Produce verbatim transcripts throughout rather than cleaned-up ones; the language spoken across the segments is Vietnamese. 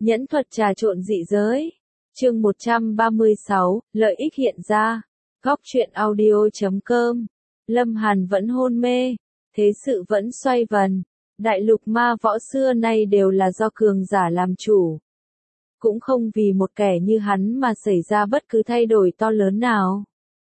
Nhẫn thuật trà trộn dị giới. Chương một trăm ba mươi sáu, lợi ích hiện ra. Góc truyện audio chấm com. Lâm Hàn vẫn hôn mê, thế sự vẫn xoay vần. Đại lục ma võ xưa nay đều là do cường giả làm chủ. Cũng không vì một kẻ như hắn mà xảy ra bất cứ thay đổi to lớn nào.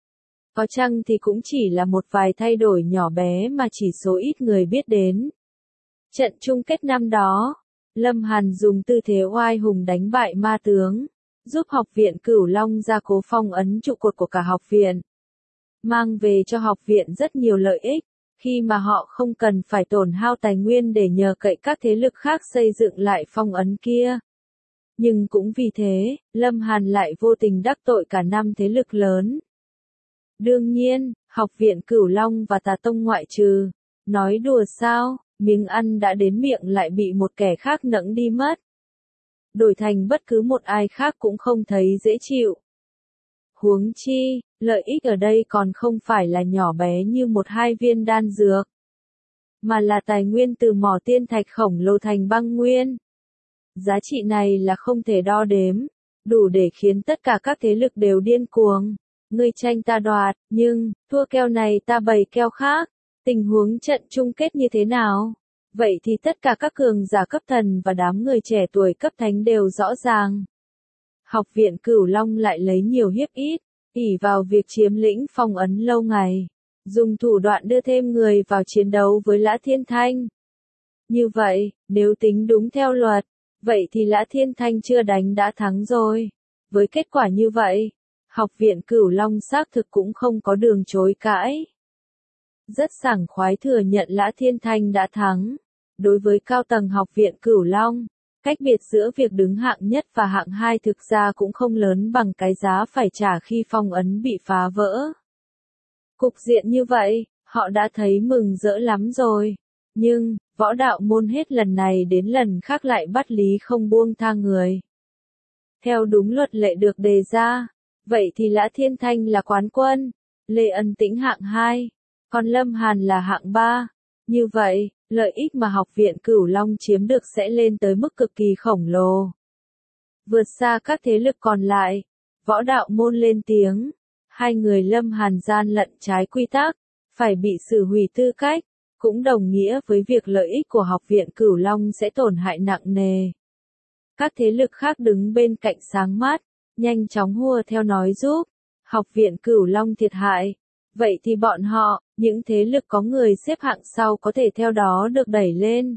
Có chăng thì cũng chỉ là một vài thay đổi nhỏ bé mà chỉ số ít người biết đến. Trận chung kết năm đó, Lâm Hàn dùng tư thế oai hùng đánh bại ma tướng, giúp học viện Cửu Long gia cố phong ấn trụ cột của cả học viện. Mang về cho học viện rất nhiều lợi ích, khi mà họ không cần phải tổn hao tài nguyên để nhờ cậy các thế lực khác xây dựng lại phong ấn kia. Nhưng cũng vì thế, Lâm Hàn lại vô tình đắc tội cả năm thế lực lớn. Đương nhiên, học viện Cửu Long và Tà Tông ngoại trừ. Nói đùa sao, miếng ăn đã đến miệng lại bị một kẻ khác nẫng đi mất. Đổi thành bất cứ một ai khác cũng không thấy dễ chịu. Huống chi, lợi ích ở đây còn không phải là nhỏ bé như một hai viên đan dược, mà là tài nguyên từ mỏ tiên thạch khổng lồ thành băng nguyên. Giá trị này là không thể đo đếm, đủ để khiến tất cả các thế lực đều điên cuồng. Ngươi tranh ta đoạt, nhưng, thua keo này ta bày keo khác. Tình huống trận chung kết như thế nào? Vậy thì tất cả các cường giả cấp thần và đám người trẻ tuổi cấp thánh đều rõ ràng. Học viện Cửu Long lại lấy nhiều hiếp ít, ỷ vào việc chiếm lĩnh phong ấn lâu ngày, dùng thủ đoạn đưa thêm người vào chiến đấu với Lã Thiên Thanh. Như vậy, nếu tính đúng theo luật, vậy thì Lã Thiên Thanh chưa đánh đã thắng rồi. Với kết quả như vậy, học viện Cửu Long xác thực cũng không có đường chối cãi. Rất sảng khoái thừa nhận Lã Thiên Thanh đã thắng. Đối với cao tầng học viện Cửu Long, cách biệt giữa việc đứng hạng nhất và hạng hai thực ra cũng không lớn bằng cái giá phải trả khi phong ấn bị phá vỡ. Cục diện như vậy, họ đã thấy mừng rỡ lắm rồi. Nhưng, võ đạo môn hết lần này đến lần khác lại bắt lý không buông tha người. Theo đúng luật lệ được đề ra, vậy thì Lã Thiên Thanh là quán quân, Lê Ân Tĩnh hạng hai, còn Lâm Hàn là hạng ba. Như vậy, lợi ích mà học viện Cửu Long chiếm được sẽ lên tới mức cực kỳ khổng lồ. Vượt xa các thế lực còn lại, võ đạo môn lên tiếng, hai người Lâm Hàn gian lận trái quy tắc, phải bị xử hủy tư cách, cũng đồng nghĩa với việc lợi ích của học viện Cửu Long sẽ tổn hại nặng nề. Các thế lực khác đứng bên cạnh sáng mắt, nhanh chóng hùa theo nói giúp, học viện Cửu Long thiệt hại. Vậy thì bọn họ, những thế lực có người xếp hạng sau có thể theo đó được đẩy lên,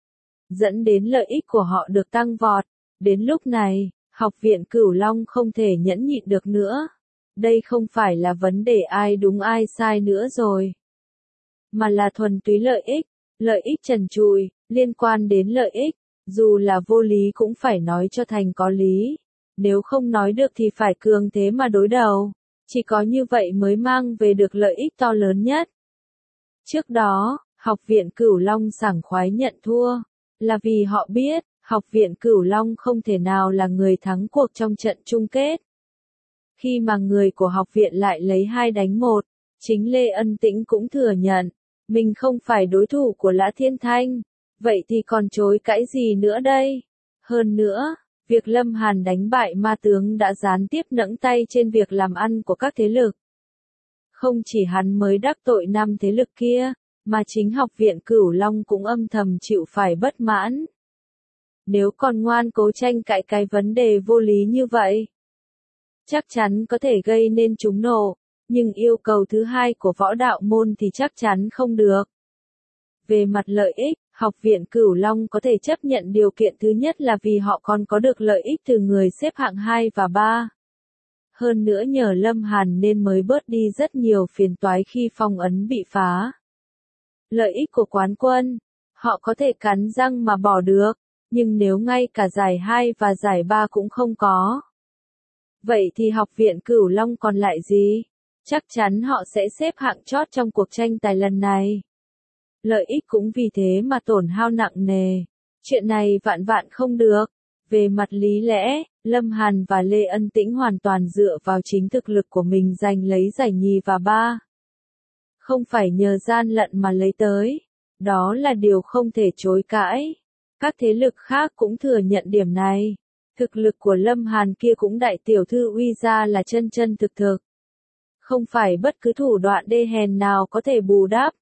dẫn đến lợi ích của họ được tăng vọt. Đến lúc này, học viện Cửu Long không thể nhẫn nhịn được nữa. Đây không phải là vấn đề ai đúng ai sai nữa rồi, mà là thuần túy lợi ích, lợi ích trần trụi, liên quan đến lợi ích, dù là vô lý cũng phải nói cho thành có lý. Nếu không nói được thì phải cường thế mà đối đầu. Chỉ có như vậy mới mang về được lợi ích to lớn nhất. Trước đó, học viện Cửu Long sảng khoái nhận thua, là vì họ biết, học viện Cửu Long không thể nào là người thắng cuộc trong trận chung kết. Khi mà người của học viện lại lấy hai đánh một, chính Lê Ân Tĩnh cũng thừa nhận, mình không phải đối thủ của Lã Thiên Thanh, vậy thì còn chối cãi gì nữa đây? Hơn nữa, việc Lâm Hàn đánh bại ma tướng đã gián tiếp nẫng tay trên việc làm ăn của các thế lực. Không chỉ hắn mới đắc tội năm thế lực kia, mà chính học viện Cửu Long cũng âm thầm chịu phải bất mãn. Nếu còn ngoan cố tranh cãi cái vấn đề vô lý như vậy, chắc chắn có thể gây nên chúng nổ, nhưng yêu cầu thứ hai của võ đạo môn thì chắc chắn không được. Về mặt lợi ích, học viện Cửu Long có thể chấp nhận điều kiện thứ nhất là vì họ còn có được lợi ích từ người xếp hạng hai và ba. Hơn nữa nhờ Lâm Hàn nên mới bớt đi rất nhiều phiền toái khi phong ấn bị phá. Lợi ích của quán quân, họ có thể cắn răng mà bỏ được, nhưng nếu ngay cả giải hai và giải ba cũng không có, vậy thì học viện Cửu Long còn lại gì? Chắc chắn họ sẽ xếp hạng chót trong cuộc tranh tài lần này. Lợi ích cũng vì thế mà tổn hao nặng nề. Chuyện này vạn vạn không được. Về mặt lý lẽ, Lâm Hàn và Lê Ân Tĩnh hoàn toàn dựa vào chính thực lực của mình giành lấy giải nhì và ba. Không phải nhờ gian lận mà lấy tới. Đó là điều không thể chối cãi. Các thế lực khác cũng thừa nhận điểm này. Thực lực của Lâm Hàn kia cũng đại tiểu thư uy ra là chân chân thực thực. Không phải bất cứ thủ đoạn đê hèn nào có thể bù đắp.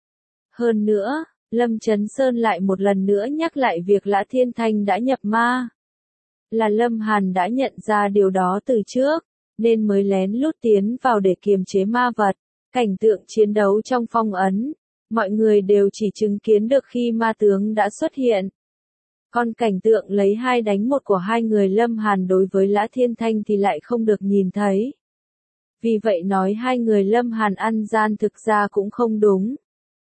Hơn nữa, Lâm Chấn Sơn lại một lần nữa nhắc lại việc Lã Thiên Thanh đã nhập ma. Là Lâm Hàn đã nhận ra điều đó từ trước, nên mới lén lút tiến vào để kiềm chế ma vật. Cảnh tượng chiến đấu trong phong ấn, mọi người đều chỉ chứng kiến được khi ma tướng đã xuất hiện. Còn cảnh tượng lấy hai đánh một của hai người Lâm Hàn đối với Lã Thiên Thanh thì lại không được nhìn thấy. Vì vậy nói hai người Lâm Hàn ăn gian thực ra cũng không đúng.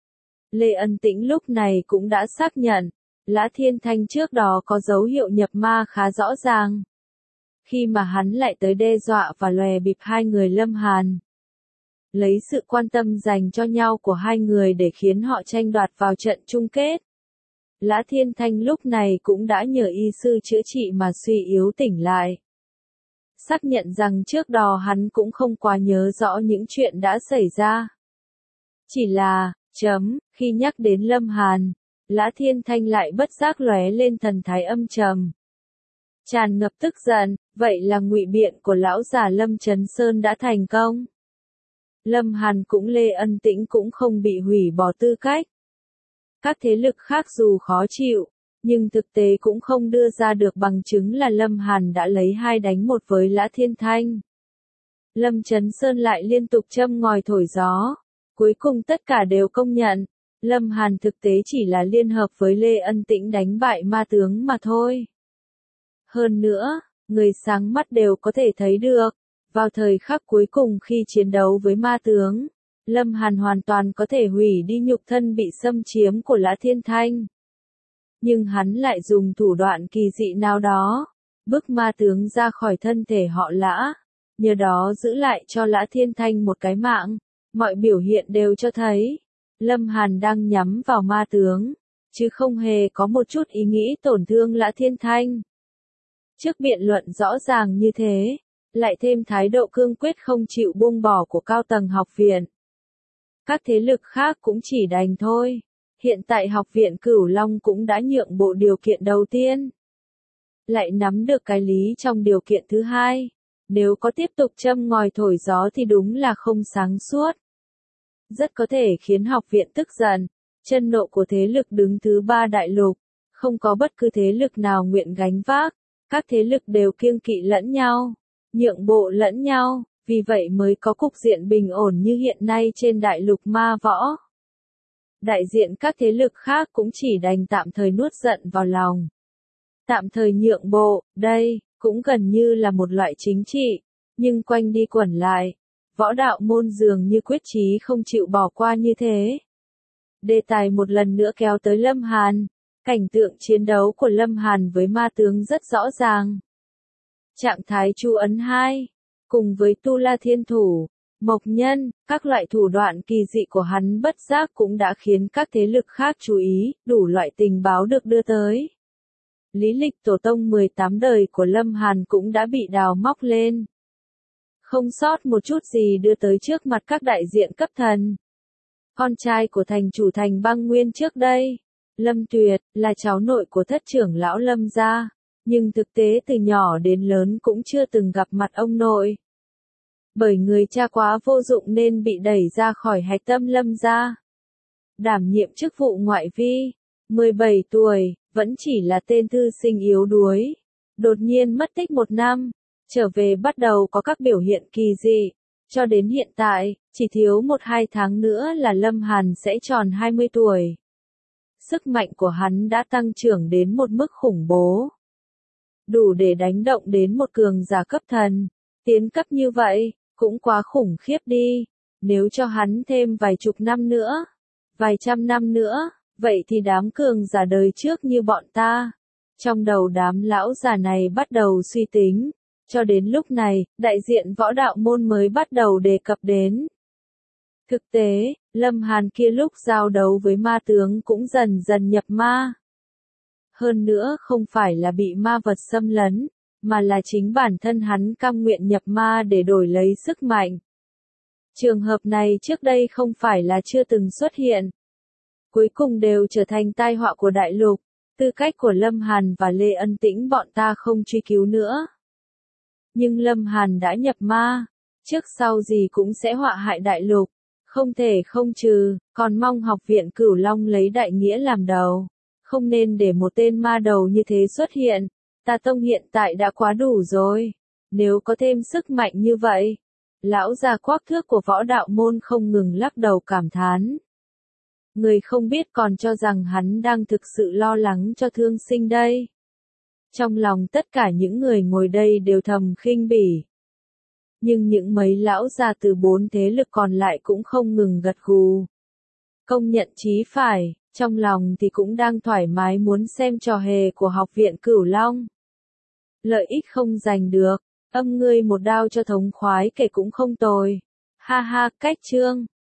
Lê Ân Tĩnh lúc này cũng đã xác nhận, Lã Thiên Thanh trước đó có dấu hiệu nhập ma khá rõ ràng. Khi mà hắn lại tới đe dọa và lòe bịp hai người Lâm Hàn. Lấy sự quan tâm dành cho nhau của hai người để khiến họ tranh đoạt vào trận chung kết. Lã Thiên Thanh lúc này cũng đã nhờ y sư chữa trị mà suy yếu tỉnh lại. Xác nhận rằng trước đó hắn cũng không quá nhớ rõ những chuyện đã xảy ra. Chỉ là, chấm, khi nhắc đến Lâm Hàn, Lã Thiên Thanh lại bất giác lóe lên thần thái âm trầm. Tràn ngập tức giận, vậy là ngụy biện của lão già Lâm Chấn Sơn đã thành công. Lâm Hàn cũng Lê Ân Tĩnh cũng không bị hủy bỏ tư cách. Các thế lực khác dù khó chịu, nhưng thực tế cũng không đưa ra được bằng chứng là Lâm Hàn đã lấy hai đánh một với Lã Thiên Thanh. Lâm Chấn Sơn lại liên tục châm ngòi thổi gió. Cuối cùng tất cả đều công nhận, Lâm Hàn thực tế chỉ là liên hợp với Lê Ân Tĩnh đánh bại ma tướng mà thôi. Hơn nữa, người sáng mắt đều có thể thấy được, vào thời khắc cuối cùng khi chiến đấu với ma tướng, Lâm Hàn hoàn toàn có thể hủy đi nhục thân bị xâm chiếm của Lã Thiên Thanh. Nhưng hắn lại dùng thủ đoạn kỳ dị nào đó, bức ma tướng ra khỏi thân thể họ Lã, nhờ đó giữ lại cho Lã Thiên Thanh một cái mạng. Mọi biểu hiện đều cho thấy, Lâm Hàn đang nhắm vào ma tướng, chứ không hề có một chút ý nghĩ tổn thương Lã Thiên Thanh. Trước biện luận rõ ràng như thế, lại thêm thái độ cương quyết không chịu buông bỏ của cao tầng học viện. Các thế lực khác cũng chỉ đành thôi, hiện tại học viện Cửu Long cũng đã nhượng bộ điều kiện đầu tiên. Lại nắm được cái lý trong điều kiện thứ hai. Nếu có tiếp tục châm ngòi thổi gió thì đúng là không sáng suốt. Rất có thể khiến học viện tức giận, chân nộ của thế lực đứng thứ ba đại lục, không có bất cứ thế lực nào nguyện gánh vác, các thế lực đều kiêng kỵ lẫn nhau, nhượng bộ lẫn nhau, vì vậy mới có cục diện bình ổn như hiện nay trên đại lục ma võ. Đại diện các thế lực khác cũng chỉ đành tạm thời nuốt giận vào lòng. Tạm thời nhượng bộ, đây cũng gần như là một loại chính trị, nhưng quanh đi quẩn lại, võ đạo môn dường như quyết chí không chịu bỏ qua như thế. Đề tài một lần nữa kéo tới Lâm Hàn, cảnh tượng chiến đấu của Lâm Hàn với ma tướng rất rõ ràng. Trạng thái chú ấn hai, cùng với Tu La Thiên Thủ, Mộc Nhân, các loại thủ đoạn kỳ dị của hắn bất giác cũng đã khiến các thế lực khác chú ý, đủ loại tình báo được đưa tới. Lý lịch tổ tông mười tám đời của Lâm Hàn cũng đã bị đào móc lên. Không sót một chút gì đưa tới trước mặt các đại diện cấp thần. Con trai của thành chủ thành Băng Nguyên trước đây, Lâm Tuyệt, là cháu nội của thất trưởng lão Lâm gia, nhưng thực tế từ nhỏ đến lớn cũng chưa từng gặp mặt ông nội. Bởi người cha quá vô dụng nên bị đẩy ra khỏi hạch tâm Lâm gia. Đảm nhiệm chức vụ ngoại vi, mười bảy tuổi, vẫn chỉ là tên thư sinh yếu đuối. Đột nhiên mất tích một năm, trở về bắt đầu có các biểu hiện kỳ dị. Cho đến hiện tại, chỉ thiếu một hai tháng nữa là Lâm Hàn sẽ tròn hai mươi tuổi. Sức mạnh của hắn đã tăng trưởng đến một mức khủng bố. Đủ để đánh động đến một cường giả cấp thần. Tiến cấp như vậy, cũng quá khủng khiếp đi. Nếu cho hắn thêm vài chục năm nữa, vài trăm năm nữa, vậy thì đám cường giả đời trước như bọn ta. Trong đầu đám lão già này bắt đầu suy tính. Cho đến lúc này, đại diện võ đạo môn mới bắt đầu đề cập đến. Thực tế, Lâm Hàn kia lúc giao đấu với ma tướng cũng dần dần nhập ma. Hơn nữa không phải là bị ma vật xâm lấn, mà là chính bản thân hắn cam nguyện nhập ma để đổi lấy sức mạnh. Trường hợp này trước đây không phải là chưa từng xuất hiện. Cuối cùng đều trở thành tai họa của đại lục. Tư cách của Lâm Hàn và Lê Ân Tĩnh bọn ta không truy cứu nữa. Nhưng Lâm Hàn đã nhập ma, trước sau gì cũng sẽ họa hại đại lục, không thể không trừ, còn mong học viện Cửu Long lấy đại nghĩa làm đầu. Không nên để một tên ma đầu như thế xuất hiện, Ta Tông hiện tại đã quá đủ rồi. Nếu có thêm sức mạnh như vậy, lão già quắc thước của võ đạo môn không ngừng lắc đầu cảm thán. Người không biết còn cho rằng hắn đang thực sự lo lắng cho Thương Sinh đây. Trong lòng tất cả những người ngồi đây đều thầm khinh bỉ. Nhưng những mấy lão già từ bốn thế lực còn lại cũng không ngừng gật gù. Công nhận chí phải, trong lòng thì cũng đang thoải mái muốn xem trò hề của học viện Cửu Long. Lợi ích không giành được, âm ngươi một đao cho thống khoái kể cũng không tồi. Ha ha, cách chương.